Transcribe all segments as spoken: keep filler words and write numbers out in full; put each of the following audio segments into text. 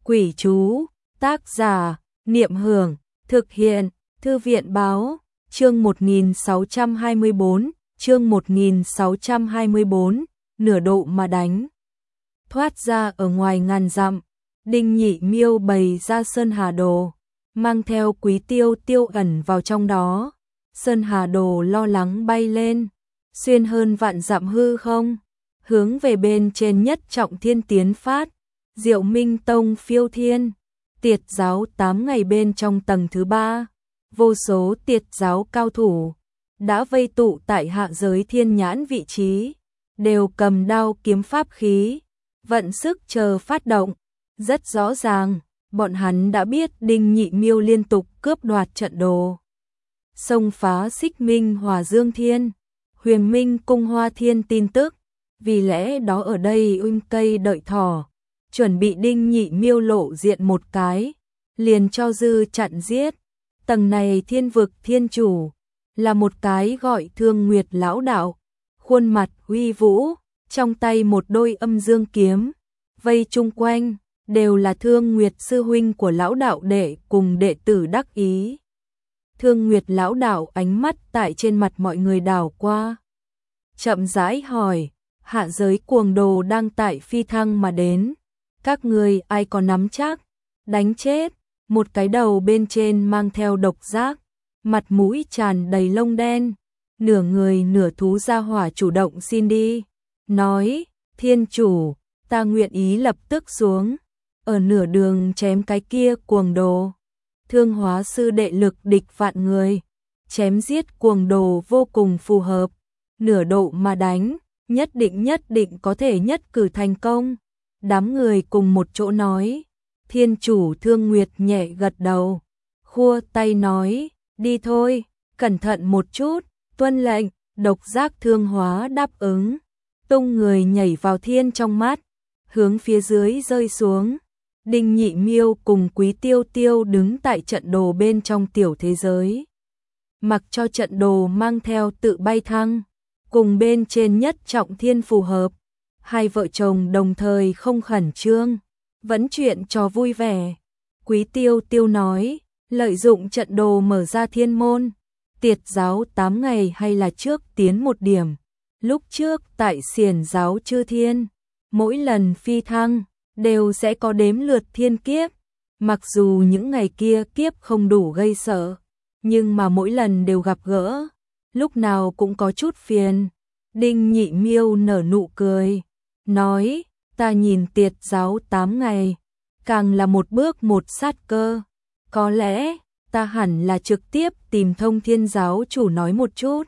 Quỷ chú, tác giả, Niệm Hưởng, thực hiện, Thư viện báo, chương một nghìn sáu trăm hai mươi bốn, chương một nghìn sáu trăm hai mươi bốn, nửa độ mà đánh. Thoát ra ở ngoài ngàn dặm, Đinh Nhị Miêu bày ra Sơn Hà Đồ, mang theo Quý Tiêu Tiêu ẩn vào trong đó. Sơn Hà Đồ lo lắng bay lên, xuyên hơn vạn dặm hư không, hướng về bên trên nhất trọng thiên tiến phát. Diệu Minh Tông phiêu thiên, Tiệt giáo tám ngày bên trong tầng thứ ba, vô số Tiệt giáo cao thủ đã vây tụ tại hạ giới thiên nhãn vị trí, đều cầm đao kiếm pháp khí, vận sức chờ phát động. Rất rõ ràng, bọn hắn đã biết Đinh Nhị Miêu liên tục cướp đoạt trận đồ, xông phá Xích Minh Hòa Dương Thiên, Huyền Minh Cung Hoa Thiên tin tức, vì lẽ đó ở đây um cây đợi thỏ, chuẩn bị Đinh Nhị Miêu lộ diện một cái, liền cho dư chặn giết. Tầng này thiên vực thiên chủ là một cái gọi Thương Nguyệt lão đạo, khuôn mặt uy vũ, trong tay một đôi âm dương kiếm, vây chung quanh đều là Thương Nguyệt sư huynh của lão đạo đệ cùng đệ tử đắc ý. Thương Nguyệt lão đạo ánh mắt tại trên mặt mọi người đảo qua, chậm rãi hỏi: hạ giới cuồng đồ đang tại phi thăng mà đến, các người ai có nắm chắc đánh chết? Một cái đầu bên trên mang theo độc giác, mặt mũi tràn đầy lông đen, nửa người nửa thú ra hỏa chủ động xin đi, nói: thiên chủ, ta nguyện ý lập tức xuống, ở nửa đường chém cái kia cuồng đồ. Thương hóa sư đệ lực địch vạn người, chém giết cuồng đồ vô cùng phù hợp, nửa độ mà đánh, nhất định nhất định có thể nhất cử thành công. Đám người cùng một chỗ nói. Thiên chủ Thương Nguyệt nhẹ gật đầu, khua tay nói: đi thôi, cẩn thận một chút, tuân lệnh. Độc giác thương hóa đáp ứng, tung người nhảy vào thiên trong mắt, hướng phía dưới rơi xuống. Đinh Nhị Miêu cùng Quý Tiêu Tiêu đứng tại trận đồ bên trong tiểu thế giới, mặc cho trận đồ mang theo tự bay thăng, cùng bên trên nhất trọng thiên phù hợp. Hai vợ chồng đồng thời không khẩn trương, vẫn chuyện trò vui vẻ. Quý Tiêu Tiêu nói: lợi dụng trận đồ mở ra thiên môn, Tiệt giáo tám ngày hay là trước tiến một điểm. Lúc trước tại Xiển giáo Chư Thiên, mỗi lần phi thăng đều sẽ có đếm lượt thiên kiếp. Mặc dù những ngày kia kiếp không đủ gây sợ, nhưng mà mỗi lần đều gặp gỡ, lúc nào cũng có chút phiền. Đinh Nhị Miêu nở nụ cười, nói: ta nhìn Tiệt giáo tám ngày, càng là một bước một sát cơ. Có lẽ, ta hẳn là trực tiếp tìm Thông Thiên giáo chủ nói một chút.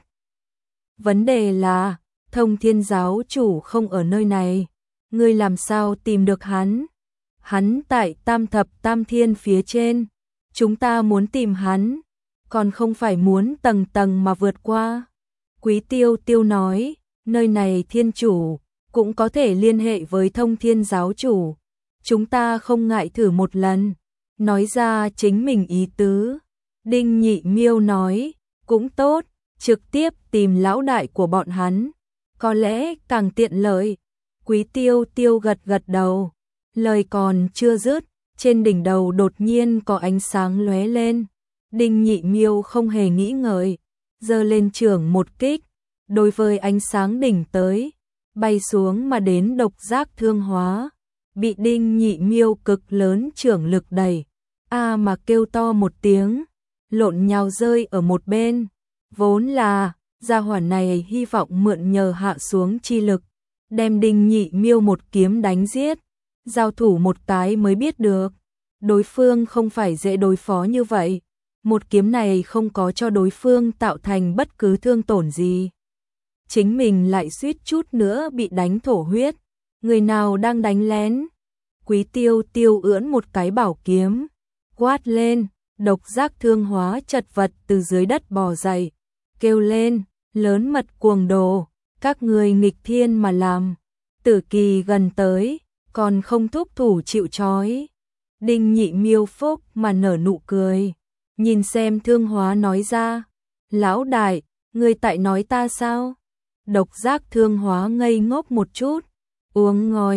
Vấn đề là, Thông Thiên giáo chủ không ở nơi này, ngươi làm sao tìm được hắn? Hắn tại Tam Thập Tam Thiên phía trên, chúng ta muốn tìm hắn, còn không phải muốn tầng tầng mà vượt qua. Quý Tiêu Tiêu nói: nơi này thiên chủ cũng có thể liên hệ với Thông Thiên giáo chủ, chúng ta không ngại thử một lần. Nói ra chính mình ý tứ. Đinh Nhị Miêu nói: cũng tốt, trực tiếp tìm lão đại của bọn hắn, có lẽ càng tiện lợi. Quý Tiêu Tiêu gật gật đầu, lời còn chưa dứt, trên đỉnh đầu đột nhiên có ánh sáng lóe lên. Đinh Nhị Miêu không hề nghĩ ngợi, giơ lên chưởng một kích, đối với ánh sáng đỉnh tới, bay xuống mà đến độc giác thương hóa, bị Đinh Nhị Miêu cực lớn chưởng lực đẩy, a mà kêu to một tiếng, lộn nhào rơi ở một bên. Vốn là gia hỏa này hy vọng mượn nhờ hạ xuống chi lực, đem Đinh Nhị Miêu một kiếm đánh giết, giao thủ một cái mới biết được, đối phương không phải dễ đối phó như vậy. Một kiếm này không có cho đối phương tạo thành bất cứ thương tổn gì, chính mình lại suýt chút nữa bị đánh thổ huyết. Người nào đang đánh lén? Quý Tiêu Tiêu ưỡn một cái bảo kiếm, quát lên. Độc giác thương hóa chật vật từ dưới đất bò dậy, kêu lên: lớn mật cuồng đồ, các người nghịch thiên mà làm, tử kỳ gần tới, còn không thúc thủ chịu trói. Đinh Nhị Miêu phúc mà nở nụ cười, nhìn xem thương hóa nói ra: lão đại, người tại nói ta sao? Độc giác thương hóa ngây ngốc một chút, uống ngói,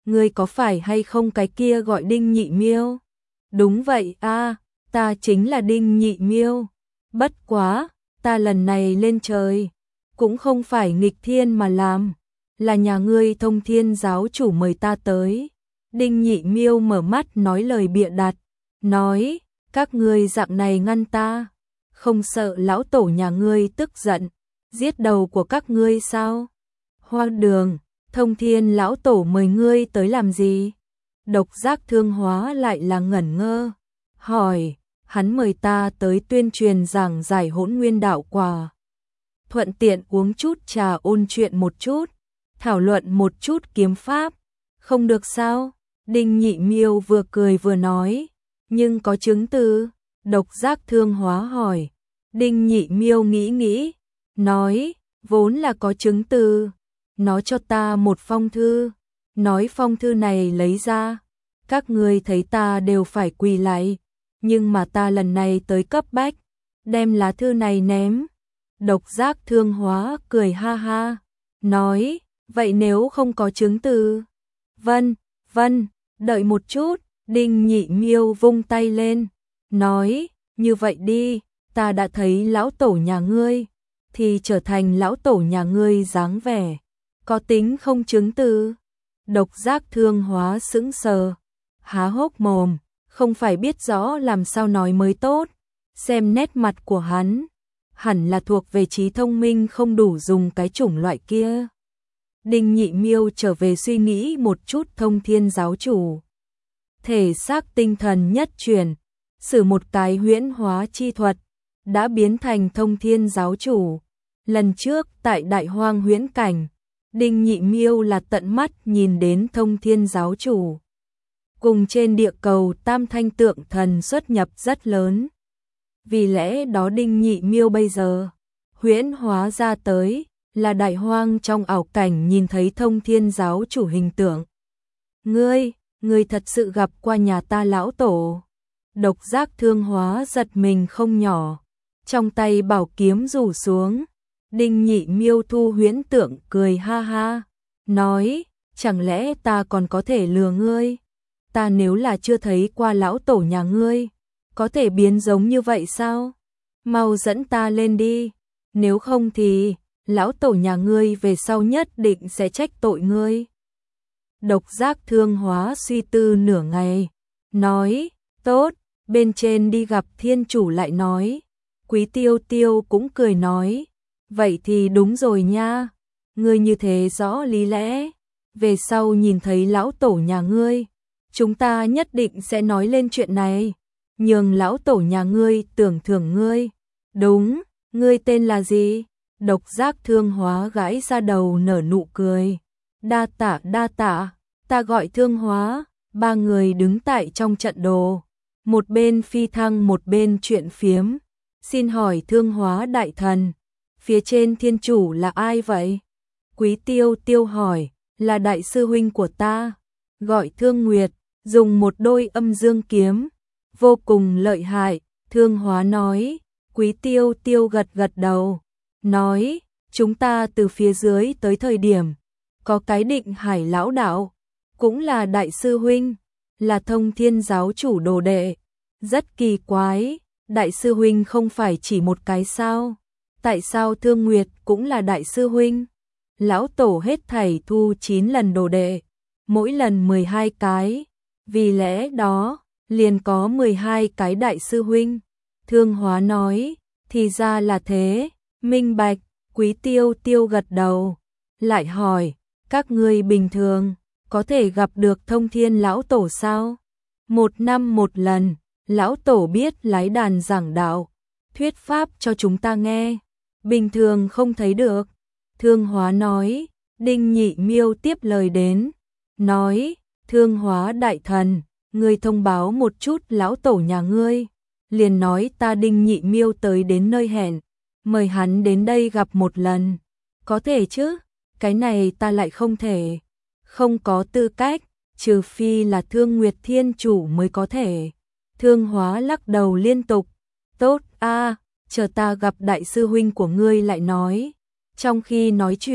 ngươi có phải hay không cái kia gọi Đinh Nhị Miêu? Đúng vậy a, ta chính là Đinh Nhị Miêu. Bất quá, ta lần này lên trời, cũng không phải nghịch thiên mà làm, là nhà ngươi Thông Thiên giáo chủ mời ta tới. Đinh Nhị Miêu mở mắt nói lời bịa đặt, nói, các ngươi dạng này ngăn ta, không sợ lão tổ nhà ngươi tức giận, giết đầu của các ngươi sao? Hoa Đường, Thông Thiên lão tổ mời ngươi tới làm gì? Độc Giác Thương Hóa lại là ngẩn ngơ, hỏi, hắn mời ta tới tuyên truyền giảng giải Hỗn Nguyên đạo quả. Thuận tiện uống chút trà ôn chuyện một chút, thảo luận một chút kiếm pháp, không được sao? Đinh Nhị Miêu vừa cười vừa nói, nhưng có chứng từ? Độc Giác Thương Hóa hỏi. Đinh Nhị Miêu nghĩ nghĩ, nói, vốn là có chứng từ, nó cho ta một phong thư, nói phong thư này lấy ra, các ngươi thấy ta đều phải quỳ lại, nhưng mà ta lần này tới cấp bách, đem lá thư này ném. Độc Giác Thương Hóa cười ha ha, nói, vậy nếu không có chứng từ? Vân, vân, đợi một chút, Đinh Nhị Miêu vung tay lên, nói, như vậy đi, ta đã thấy lão tổ nhà ngươi, thì trở thành lão tổ nhà ngươi dáng vẻ, có tính không chứng từ? Độc Giác Thương Hóa sững sờ, há hốc mồm, không phải biết rõ làm sao nói mới tốt, xem nét mặt của hắn, hẳn là thuộc về trí thông minh không đủ dùng cái chủng loại kia. Đinh Nhị Miêu trở về suy nghĩ một chút Thông Thiên giáo chủ. Thể xác tinh thần nhất chuyển, sử một cái huyễn hóa chi thuật, đã biến thành Thông Thiên giáo chủ. Lần trước tại Đại Hoang huyễn cảnh, Đinh Nhị Miêu là tận mắt nhìn đến Thông Thiên giáo chủ. Cùng trên địa cầu tam thanh tượng thần xuất nhập rất lớn. Vì lẽ đó Đinh Nhị Miêu bây giờ huyễn hóa ra tới là Đại Hoang trong ảo cảnh nhìn thấy Thông Thiên giáo chủ hình tượng. Ngươi, ngươi thật sự gặp qua nhà ta lão tổ? Độc Giác Thương Hóa giật mình không nhỏ, trong tay bảo kiếm rủ xuống. Đinh Nhị Miêu thu huyễn tượng cười ha ha, nói, chẳng lẽ ta còn có thể lừa ngươi? Ta nếu là chưa thấy qua lão tổ nhà ngươi, có thể biến giống như vậy sao? Mau dẫn ta lên đi, nếu không thì lão tổ nhà ngươi về sau nhất định sẽ trách tội ngươi. Độc Giác Thương Hóa suy tư nửa ngày, nói, tốt, bên trên đi gặp thiên chủ lại nói. Quý Tiêu Tiêu cũng cười nói, vậy thì đúng rồi nha, ngươi như thế rõ lý lẽ, về sau nhìn thấy lão tổ nhà ngươi, chúng ta nhất định sẽ nói lên chuyện này, nhường lão tổ nhà ngươi tưởng thưởng ngươi. Đúng, ngươi tên là gì? Độc Giác Thương Hóa gãi ra đầu nở nụ cười. Đa tạ đa tạ, ta gọi Thương Hóa. Ba người đứng tại trong trận đồ, một bên phi thăng một bên chuyện phiếm. Xin hỏi Thương Hóa đại thần, phía trên thiên chủ là ai vậy? Quý Tiêu Tiêu hỏi, là đại sư huynh của ta, gọi Thương Nguyệt, dùng một đôi âm dương kiếm, vô cùng lợi hại. Thương Hóa nói. Quý Tiêu Tiêu gật gật đầu, nói, chúng ta từ phía dưới tới thời điểm, có cái Định Hải lão đạo, cũng là đại sư huynh, là Thông Thiên giáo chủ đồ đệ. Rất kỳ quái, đại sư huynh không phải chỉ một cái sao? Tại sao Thương Nguyệt cũng là đại sư huynh? Lão tổ hết thảy thu chín lần đồ đệ, mỗi lần mười hai cái, vì lẽ đó, liền có mười hai cái đại sư huynh. Thương Hóa nói, thì ra là thế, minh bạch. Quý Tiêu Tiêu gật đầu, lại hỏi, các ngươi bình thường có thể gặp được Thông Thiên lão tổ sao? Một năm một lần, lão tổ biết lái đàn giảng đạo, thuyết pháp cho chúng ta nghe, bình thường không thấy được. Thương Hóa nói. Đinh Nhị Miêu tiếp lời đến, nói, Thương Hóa đại thần, ngươi thông báo một chút lão tổ nhà ngươi, liền nói ta Đinh Nhị Miêu tới đến nơi hẹn, mời hắn đến đây gặp một lần. Có thể chứ? Cái này ta lại không thể, không có tư cách, trừ phi là Thương Nguyệt thiên chủ mới có thể. Thương Hóa lắc đầu liên tục, tốt a, chờ ta gặp đại sư huynh của ngươi lại nói. Trong khi nói chuyện,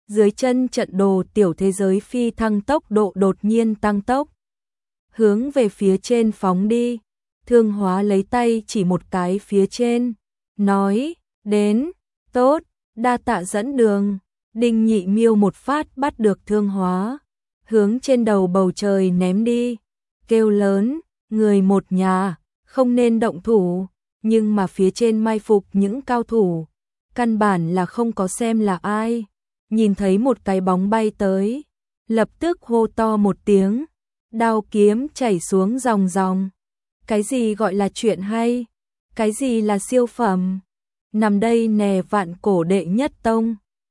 Dưới chân trận đồ tiểu thế giới phi thăng tốc độ đột nhiên tăng tốc. Hướng về phía trên phóng đi. Thương Hóa lấy tay chỉ một cái phía trên. Nói, đến, tốt, đa tạ dẫn đường. Đinh Nhị Miêu một phát bắt được Thương Hóa. Hướng trên đầu bầu trời ném đi. Kêu lớn, người một nhà, không nên động thủ. Nhưng mà phía trên mai phục những cao thủ. Căn bản là không có xem là ai. Nhìn thấy một cái bóng bay tới. Lập tức hô to một tiếng. Đao kiếm chảy xuống dòng dòng. Cái gì gọi là chuyện hay? Cái gì là siêu phẩm? Nằm đây nè vạn cổ đệ nhất tông.